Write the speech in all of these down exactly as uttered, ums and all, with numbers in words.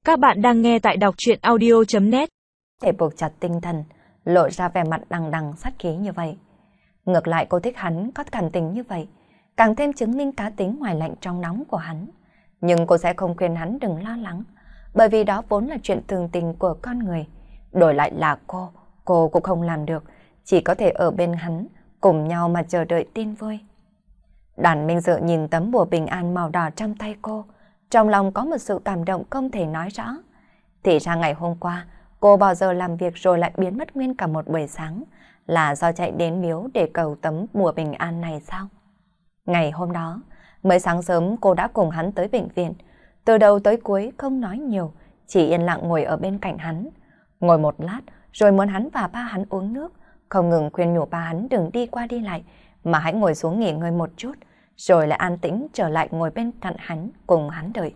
Các bạn đang nghe tại đọc truyện audio chấm net. Để buộc chặt tinh thần, lộ ra vẻ mặt đằng đằng sát khí như vậy. Ngược lại cô thích hắn có cảm tình như vậy, càng thêm chứng minh cá tính ngoài lạnh trong nóng của hắn. Nhưng cô sẽ không khuyên hắn đừng lo lắng, bởi vì đó vốn là chuyện thường tình của con người. Đổi lại là cô, cô cũng không làm được, chỉ có thể ở bên hắn, cùng nhau mà chờ đợi tin vui. Đoàn Minh Dự nhìn tấm bùa bình an màu đỏ trong tay cô, trong lòng có một sự cảm động không thể nói rõ. Thì ra ngày hôm qua, cô bao giờ làm việc rồi lại biến mất nguyên cả một buổi sáng, là do chạy đến miếu để cầu tấm bùa bình an này sao? Ngày hôm đó, mới sáng sớm cô đã cùng hắn tới bệnh viện, từ đầu tới cuối không nói nhiều, chỉ yên lặng ngồi ở bên cạnh hắn. Ngồi một lát, rồi muốn hắn và ba hắn uống nước, không ngừng khuyên nhủ ba hắn đừng đi qua đi lại, mà hãy ngồi xuống nghỉ ngơi một chút, rồi lại an tĩnh trở lại ngồi bên cạnh hắn cùng hắn đợi.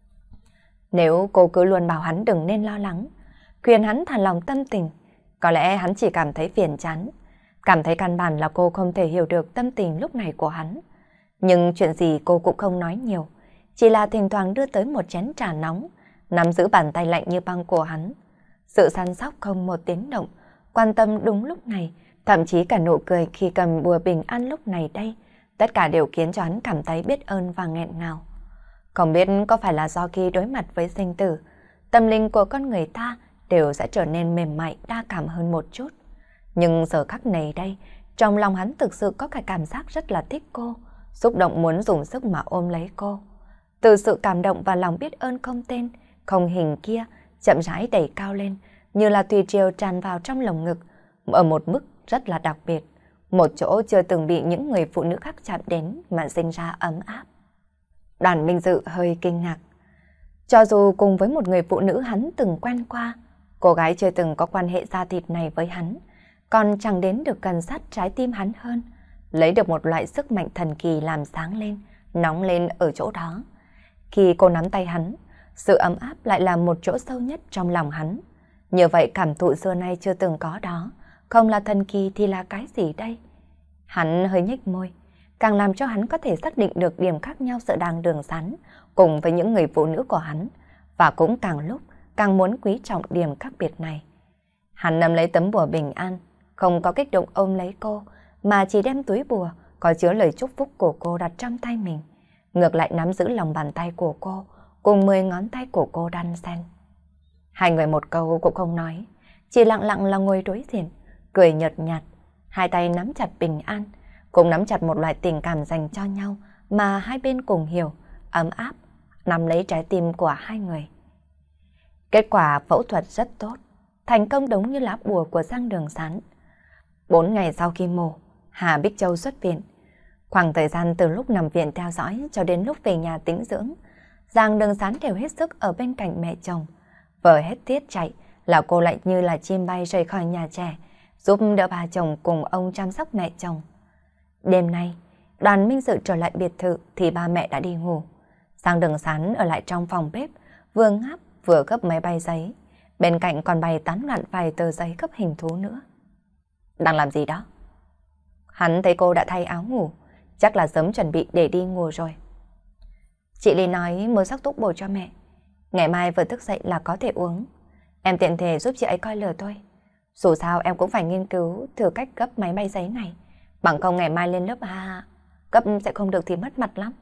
Nếu cô cứ luôn bảo hắn đừng nên lo lắng, khuyên hắn thả lòng tâm tình, có lẽ hắn chỉ cảm thấy phiền chán, cảm thấy căn bản là cô không thể hiểu được tâm tình lúc này của hắn. Nhưng chuyện gì cô cũng không nói nhiều, chỉ là thỉnh thoảng đưa tới một chén trà nóng, nắm giữ bàn tay lạnh như băng của hắn. Sự săn sóc không một tiếng động, quan tâm đúng lúc này, thậm chí cả nụ cười khi cầm bùa bình an lúc này đây, tất cả đều khiến cho hắn cảm thấy biết ơn và nghẹn ngào. Không biết có phải là do khi đối mặt với sinh tử, tâm linh của con người ta đều sẽ trở nên mềm mại, đa cảm hơn một chút. Nhưng giờ khắc này đây, trong lòng hắn thực sự có cái cảm giác rất là thích cô, xúc động muốn dùng sức mà ôm lấy cô. Từ sự cảm động và lòng biết ơn không tên, không hình kia, chậm rãi đẩy cao lên, như là thủy triều tràn vào trong lồng ngực, ở một mức rất là đặc biệt, một chỗ chưa từng bị những người phụ nữ khác chạm đến mà sinh ra ấm áp. Đoàn Minh Dự hơi kinh ngạc. Cho dù cùng với một người phụ nữ hắn từng quen qua, cô gái chưa từng có quan hệ da thịt này với hắn, còn chẳng đến được gần sát trái tim hắn hơn, lấy được một loại sức mạnh thần kỳ làm sáng lên, nóng lên ở chỗ đó. Khi cô nắm tay hắn, sự ấm áp lại là một chỗ sâu nhất trong lòng hắn. Như vậy cảm thụ xưa nay chưa từng có đó, không là thần kỳ thì là cái gì đây? Hắn hơi nhếch môi, càng làm cho hắn có thể xác định được điểm khác nhau giữa Đàng Đường Sán cùng với những người phụ nữ của hắn, và cũng càng lúc càng muốn quý trọng điểm khác biệt này. Hắn nắm lấy tấm bùa bình an, không có kích động ôm lấy cô, mà chỉ đem túi bùa có chứa lời chúc phúc của cô đặt trong tay mình, ngược lại nắm giữ lòng bàn tay của cô, cùng mười ngón tay của cô đan xen. Hai người một câu cũng không nói, chỉ lặng lặng là ngồi đối diện, cười nhợt nhạt, hai tay nắm chặt bình an, cùng nắm chặt một loại tình cảm dành cho nhau mà hai bên cùng hiểu, ấm áp, nắm lấy trái tim của hai người. Kết quả phẫu thuật rất tốt, thành công đúng như lá bùa của Giang Đường Sán. Bốn ngày sau khi mổ, Hà Bích Châu xuất viện. Khoảng thời gian từ lúc nằm viện theo dõi cho đến lúc về nhà tĩnh dưỡng, Giang Đường Sán đều hết sức ở bên cạnh mẹ chồng. Vợ hết tiết chạy là cô lại như là chim bay rời khỏi nhà trẻ, giúp đỡ bà chồng cùng ông chăm sóc mẹ chồng. Đêm nay, Đoàn Minh Dự trở lại biệt thự thì ba mẹ đã đi ngủ. Giang Đường Sán ở lại trong phòng bếp, vừa ngáp vừa gấp máy bay giấy, bên cạnh còn bày tán loạn vài tờ giấy gấp hình thú nữa. Đang làm gì đó? Hắn thấy cô đã thay áo ngủ, chắc là sớm chuẩn bị để đi ngủ rồi. Chị Lý nói mới sắc thuốc bổ cho mẹ, ngày mai vừa thức dậy là có thể uống. Em tiện thể giúp chị ấy coi lừa tôi. Dù sao em cũng phải nghiên cứu thử cách gấp máy bay giấy này, bằng không ngày mai lên lớp A gấp sẽ không được thì mất mặt lắm.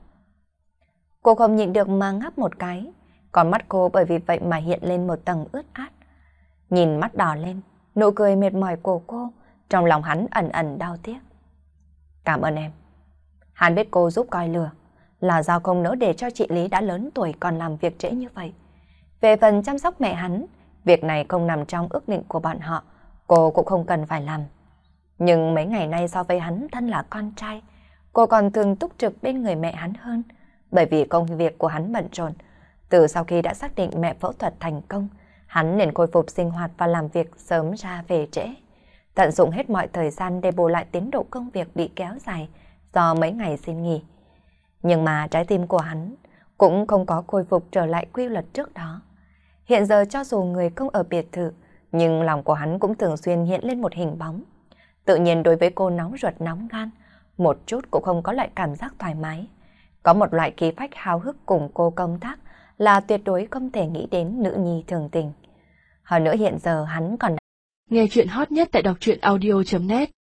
Cô không nhịn được mà ngáp một cái, còn mắt cô bởi vì vậy mà hiện lên một tầng ướt át. Nhìn mắt đỏ lên, nụ cười mệt mỏi của cô, trong lòng hắn ẩn ẩn đau tiếc. Cảm ơn em. Hắn biết cô giúp coi lừa, là do không nỡ để cho chị Lý đã lớn tuổi còn làm việc trễ như vậy. Về phần chăm sóc mẹ hắn, việc này không nằm trong ước định của bọn họ, cô cũng không cần phải làm. Nhưng mấy ngày nay so với hắn thân là con trai, cô còn thường túc trực bên người mẹ hắn hơn, bởi vì công việc của hắn bận rộn. Từ sau khi đã xác định mẹ phẫu thuật thành công, hắn liền khôi phục sinh hoạt và làm việc sớm ra về trễ, tận dụng hết mọi thời gian để bù lại tiến độ công việc bị kéo dài do mấy ngày xin nghỉ. Nhưng mà trái tim của hắn cũng không có khôi phục trở lại quy luật trước đó. Hiện giờ cho dù người không ở biệt thự, nhưng lòng của hắn cũng thường xuyên hiện lên một hình bóng. Tự nhiên đối với cô nóng ruột nóng gan, một chút cũng không có loại cảm giác thoải mái. Có một loại khí phách háo hức cùng cô công tác, là tuyệt đối không thể nghĩ đến nữ nhi thường tình. Hơn nữa hiện giờ hắn còn Nghe chuyện hot nhất tại đọc truyện audio chấm net